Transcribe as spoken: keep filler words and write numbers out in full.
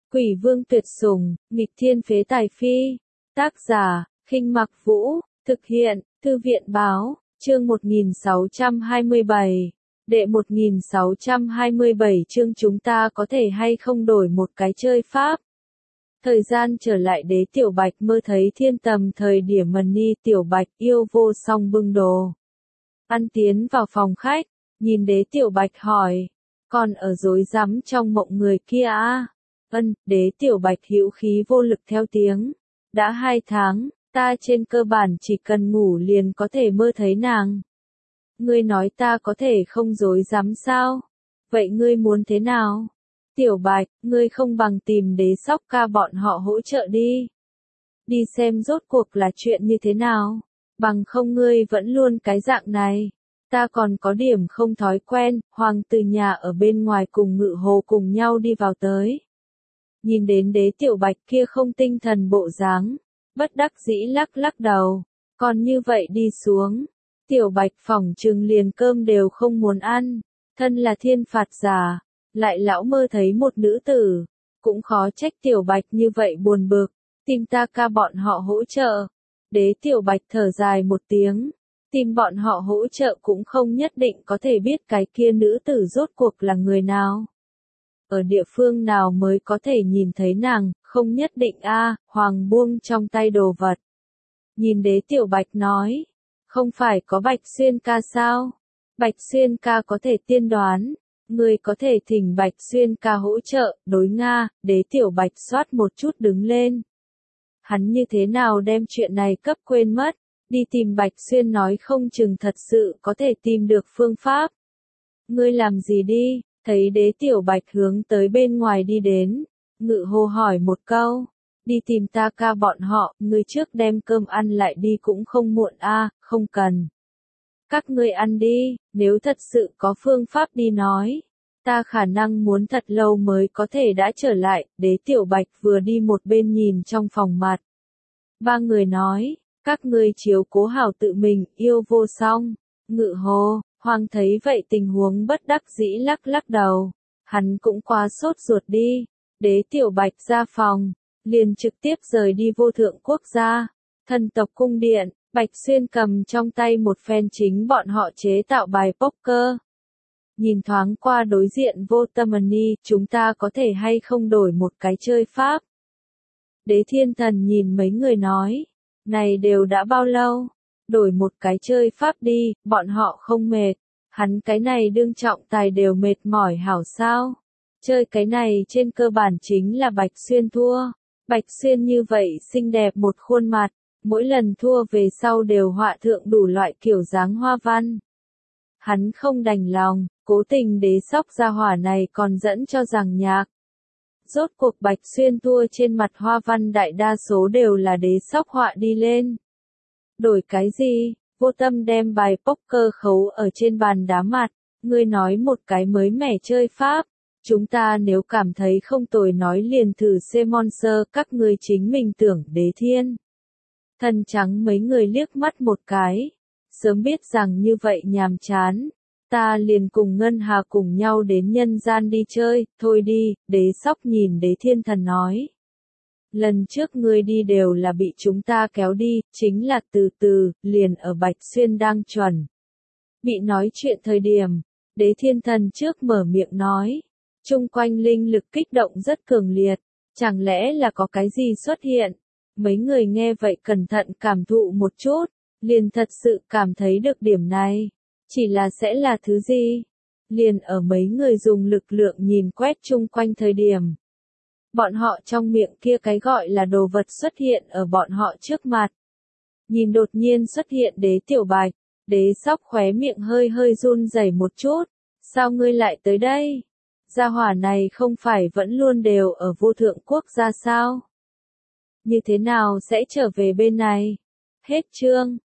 Quỷ vương tuyệt sủng, nghịch thiên phế tài phi. Tác giả, Khinh Mặc Vũ, thực hiện, Thư viện báo, chương một nghìn sáu trăm hai mươi bảy. Đệ một nghìn sáu trăm hai mươi bảy chương chúng ta có thể hay không đổi một cái chơi pháp. Thời gian trở lại Đế Tiểu Bạch mơ thấy thiên tầm thời điểm mần ni Tiểu Bạch yêu vô song bưng đồ ăn tiến vào phòng khách, nhìn Đế Tiểu Bạch hỏi, còn ở rối rắm trong mộng người kia à? Ân, Đế Tiểu Bạch hữu khí vô lực theo tiếng, đã hai tháng, ta trên cơ bản chỉ cần ngủ liền có thể mơ thấy nàng. Ngươi nói ta có thể không rối rắm sao? Vậy ngươi muốn thế nào? Tiểu Bạch, ngươi không bằng tìm Đế Sóc ca bọn họ hỗ trợ đi. Đi xem rốt cuộc là chuyện như thế nào. Bằng không ngươi vẫn luôn cái dạng này. Ta còn có điểm không thói quen, Hoàng từ nhà ở bên ngoài cùng Ngự Hồ cùng nhau đi vào tới. Nhìn đến Đế Tiểu Bạch kia không tinh thần bộ dáng, bất đắc dĩ lắc lắc đầu, còn như vậy đi xuống. Tiểu Bạch phỏng chừng liền cơm đều không muốn ăn, thân là thiên phạt giả, lại lão mơ thấy một nữ tử, cũng khó trách Tiểu Bạch như vậy buồn bực, tìm ta ca bọn họ hỗ trợ. Đế Tiểu Bạch thở dài một tiếng, tìm bọn họ hỗ trợ cũng không nhất định có thể biết cái kia nữ tử rốt cuộc là người nào. Ở địa phương nào mới có thể nhìn thấy nàng, không nhất định a. À, Hoàng buông trong tay đồ vật. Nhìn Đế Tiểu Bạch nói, không phải có Bạch Xuyên ca sao? Bạch Xuyên ca có thể tiên đoán, người có thể thỉnh Bạch Xuyên ca hỗ trợ, đối Nga. Đế Tiểu Bạch xoát một chút đứng lên. Hắn như thế nào đem chuyện này cấp quên mất, đi tìm Bạch Xuyên nói không chừng thật sự có thể tìm được phương pháp. Ngươi làm gì đi? Thấy Đế Tiểu Bạch hướng tới bên ngoài đi đến, Ngự Hồ hỏi một câu, đi tìm ta ca bọn họ, ngươi trước đem cơm ăn lại đi cũng không muộn a. À, không cần. Các ngươi ăn đi, nếu thật sự có phương pháp đi nói, ta khả năng muốn thật lâu mới có thể đã trở lại. Đế Tiểu Bạch vừa đi một bên nhìn trong phòng mặt. Ba người nói, các ngươi chiếu cố hảo tự mình, yêu vô song. Ngự Hồ, Hoàng thấy vậy tình huống bất đắc dĩ lắc lắc đầu, hắn cũng quá sốt ruột đi. Đế Tiểu Bạch ra phòng, liền trực tiếp rời đi Vô Thượng Quốc gia, Thần tộc cung điện. Bạch Xuyên cầm trong tay một phen chính bọn họ chế tạo bài poker. Nhìn thoáng qua đối diện Vô Tâm Ni, chúng ta có thể hay không đổi một cái chơi pháp. Đế Thiên Thần nhìn mấy người nói, này đều đã bao lâu? Đổi một cái chơi pháp đi, bọn họ không mệt. Hắn cái này đương trọng tài đều mệt mỏi hảo sao. Chơi cái này trên cơ bản chính là Bạch Xuyên thua. Bạch Xuyên như vậy xinh đẹp một khuôn mặt, mỗi lần thua về sau đều họa thượng đủ loại kiểu dáng hoa văn. Hắn không đành lòng, cố tình Đế Sóc gia hỏa này còn dẫn cho rằng nhạc. Rốt cuộc Bạch Xuyên thua trên mặt hoa văn đại đa số đều là Đế Sóc họa đi lên. Đổi cái gì? Vô Tâm đem bài poker khấu ở trên bàn đá mặt, ngươi nói một cái mới mẻ chơi pháp, chúng ta nếu cảm thấy không tồi nói liền thử xem monster, các ngươi chính mình tưởng. Đế Thiên Thần trắng mấy người liếc mắt một cái, sớm biết rằng như vậy nhàm chán, ta liền cùng Ngân Hà cùng nhau đến nhân gian đi chơi. Thôi đi. Đế Sóc nhìn Đế Thiên Thần nói, lần trước ngươi đi đều là bị chúng ta kéo đi, chính là từ từ, liền ở Bạch Xuyên đang chuẩn bị nói chuyện thời điểm, Đế Thiên Thần trước mở miệng nói, chung quanh linh lực kích động rất cường liệt, chẳng lẽ là có cái gì xuất hiện? Mấy người nghe vậy cẩn thận cảm thụ một chút, liền thật sự cảm thấy được điểm này, chỉ là sẽ là thứ gì? Liền ở mấy người dùng lực lượng nhìn quét chung quanh thời điểm, bọn họ trong miệng kia cái gọi là đồ vật xuất hiện ở bọn họ trước mặt. Nhìn đột nhiên xuất hiện Đế Tiểu Bạch, Đế Sóc khóe miệng hơi hơi run rẩy một chút, sao ngươi lại tới đây? Gia hỏa này không phải vẫn luôn đều ở Vô Thượng Quốc gia sao? Như thế nào sẽ trở về bên này? Hết chương.